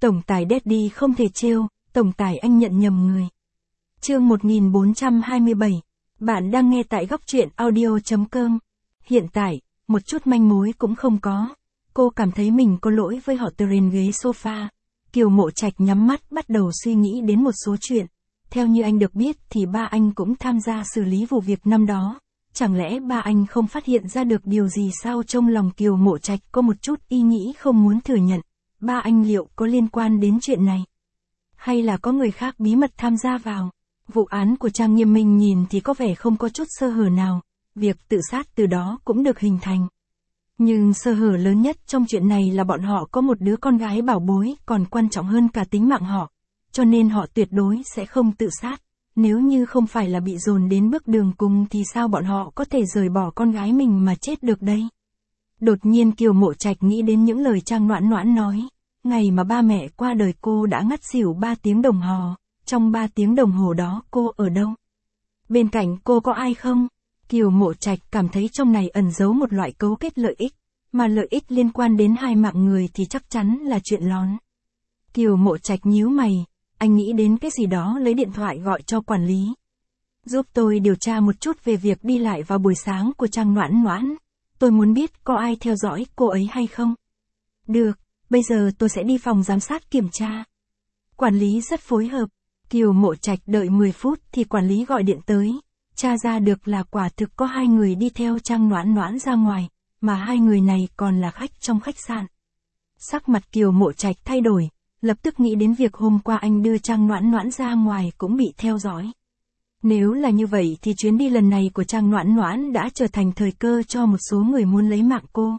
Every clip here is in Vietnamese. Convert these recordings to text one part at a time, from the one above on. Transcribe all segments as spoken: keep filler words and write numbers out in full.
Tổng tài Daddy không thể trêu, tổng tài anh nhận nhầm người. Chương một nghìn bốn trăm hai mươi bảy. Bạn đang nghe tại góc truyện audio chấm com. Hiện tại, một chút manh mối cũng không có. Cô cảm thấy mình có lỗi với họ từ trên ghế sofa. Kiều Mộ Trạch nhắm mắt bắt đầu suy nghĩ đến một số chuyện. Theo như anh được biết thì ba anh cũng tham gia xử lý vụ việc năm đó. Chẳng lẽ ba anh không phát hiện ra được điều gì sao? Trong lòng Kiều Mộ Trạch có một chút ý nghĩ không muốn thừa nhận. Ba anh liệu có liên quan đến chuyện này? Hay là có người khác bí mật tham gia vào? Vụ án của Trang Nghiêm Minh nhìn thì có vẻ không có chút sơ hở nào. Việc tự sát từ đó cũng được hình thành. Nhưng sơ hở lớn nhất trong chuyện này là bọn họ có một đứa con gái bảo bối còn quan trọng hơn cả tính mạng họ. Cho nên họ tuyệt đối sẽ không tự sát. Nếu như không phải là bị dồn đến bước đường cùng thì sao bọn họ có thể rời bỏ con gái mình mà chết được đây? Đột nhiên Kiều Mộ Trạch nghĩ đến những lời Trang Noãn Noãn nói. Ngày mà ba mẹ qua đời cô đã ngất xỉu ba tiếng đồng hồ. Trong ba tiếng đồng hồ đó cô ở đâu? Bên cạnh cô có ai không? Kiều Mộ Trạch cảm thấy trong này ẩn giấu một loại cấu kết lợi ích. Mà lợi ích liên quan đến hai mạng người thì chắc chắn là chuyện lón. Kiều Mộ Trạch nhíu mày. Anh nghĩ đến cái gì đó lấy điện thoại gọi cho quản lý. Giúp tôi điều tra một chút về việc đi lại vào buổi sáng của Trang Noãn Noãn. Tôi muốn biết có ai theo dõi cô ấy hay không. Được, bây giờ tôi sẽ đi phòng giám sát kiểm tra. Quản lý rất phối hợp. Kiều Mộ Trạch đợi mười phút thì quản lý gọi điện tới. Tra ra được là quả thực có hai người đi theo Trang Noãn Noãn ra ngoài, mà hai người này còn là khách trong khách sạn. Sắc mặt Kiều Mộ Trạch thay đổi. Lập tức nghĩ đến việc hôm qua anh đưa Trang Noãn Noãn ra ngoài cũng bị theo dõi. Nếu là như vậy thì chuyến đi lần này của Trang Noãn Noãn đã trở thành thời cơ cho một số người muốn lấy mạng cô.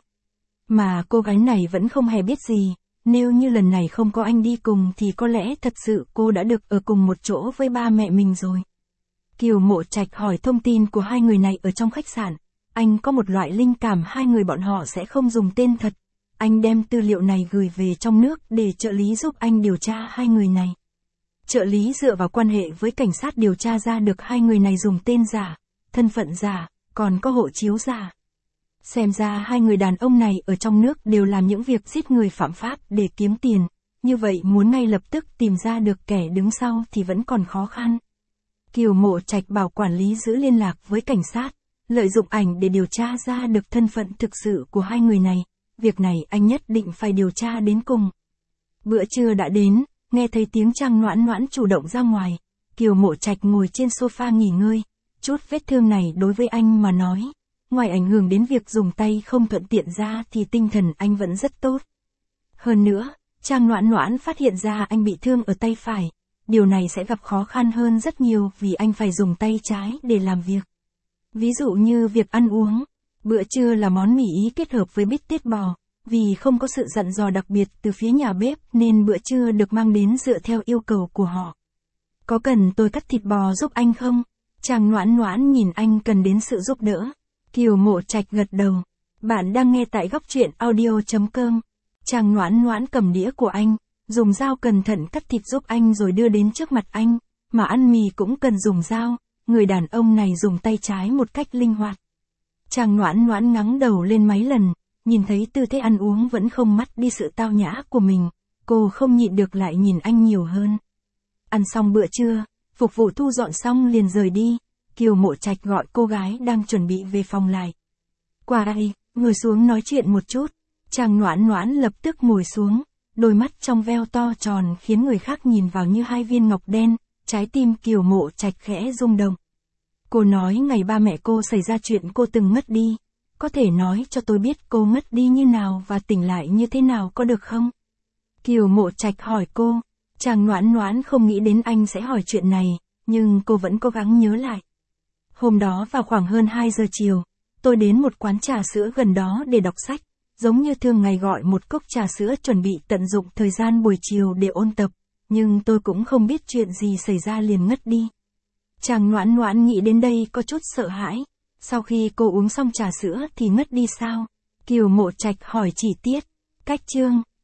Mà cô gái này vẫn không hề biết gì, nếu như lần này không có anh đi cùng thì có lẽ thật sự cô đã được ở cùng một chỗ với ba mẹ mình rồi. Kiều Mộ Trạch hỏi thông tin của hai người này ở trong khách sạn. Anh có một loại linh cảm hai người bọn họ sẽ không dùng tên thật. Anh đem tư liệu này gửi về trong nước để trợ lý giúp anh điều tra hai người này. Trợ lý dựa vào quan hệ với cảnh sát điều tra ra được hai người này dùng tên giả, thân phận giả, còn có hộ chiếu giả. Xem ra hai người đàn ông này ở trong nước đều làm những việc giết người phạm pháp để kiếm tiền. Như vậy muốn ngay lập tức tìm ra được kẻ đứng sau thì vẫn còn khó khăn. Kiều Mộ Trạch bảo quản lý giữ liên lạc với cảnh sát, lợi dụng ảnh để điều tra ra được thân phận thực sự của hai người này. Việc này anh nhất định phải điều tra đến cùng. Bữa trưa đã đến, nghe thấy tiếng Trang Noãn Noãn chủ động ra ngoài. Kiều Mộ Trạch ngồi trên sofa nghỉ ngơi. Chút vết thương này đối với anh mà nói, ngoài ảnh hưởng đến việc dùng tay không thuận tiện ra thì tinh thần anh vẫn rất tốt. Hơn nữa, Trang Noãn Noãn phát hiện ra anh bị thương ở tay phải. Điều này sẽ gặp khó khăn hơn rất nhiều vì anh phải dùng tay trái để làm việc. Ví dụ như việc ăn uống. Bữa trưa là món mì Ý kết hợp với bít tết bò, vì không có sự dặn dò đặc biệt từ phía nhà bếp nên bữa trưa được mang đến dựa theo yêu cầu của họ. Có cần tôi cắt thịt bò giúp anh không? Trang Noãn Noãn nhìn anh cần đến sự giúp đỡ. Kiều Mộ Trạch gật đầu. Bạn đang nghe tại góc truyện audio chấm com. Trang Noãn Noãn cầm đĩa của anh, dùng dao cẩn thận cắt thịt giúp anh rồi đưa đến trước mặt anh, mà ăn mì cũng cần dùng dao, người đàn ông này dùng tay trái một cách linh hoạt. Trang Noãn Noãn ngắng đầu lên mấy lần, nhìn thấy tư thế ăn uống vẫn không mất đi sự tao nhã của mình, cô không nhịn được lại nhìn anh nhiều hơn. Ăn xong bữa trưa, phục vụ thu dọn xong liền rời đi, Kiều Mộ Trạch gọi cô gái đang chuẩn bị về phòng lại. Qua đây, ngồi xuống nói chuyện một chút. Trang Noãn Noãn lập tức ngồi xuống, đôi mắt trong veo to tròn khiến người khác nhìn vào như hai viên ngọc đen, trái tim Kiều Mộ Trạch khẽ rung động. Cô nói ngày ba mẹ cô xảy ra chuyện cô từng ngất đi. Có thể nói cho tôi biết cô ngất đi như nào và tỉnh lại như thế nào có được không? Kiều Mộ Trạch hỏi cô. Trang Noãn Noãn không nghĩ đến anh sẽ hỏi chuyện này, nhưng cô vẫn cố gắng nhớ lại. Hôm đó vào khoảng hơn hai giờ chiều, tôi đến một quán trà sữa gần đó để đọc sách, giống như thường ngày gọi một cốc trà sữa chuẩn bị tận dụng thời gian buổi chiều để ôn tập, nhưng tôi cũng không biết chuyện gì xảy ra liền ngất đi. Trang Noãn Noãn nghĩ đến đây có chút sợ hãi. Sau khi cô uống xong trà sữa thì ngất đi sao? Kiều Mộ Trạch hỏi chi tiết. Cách chương.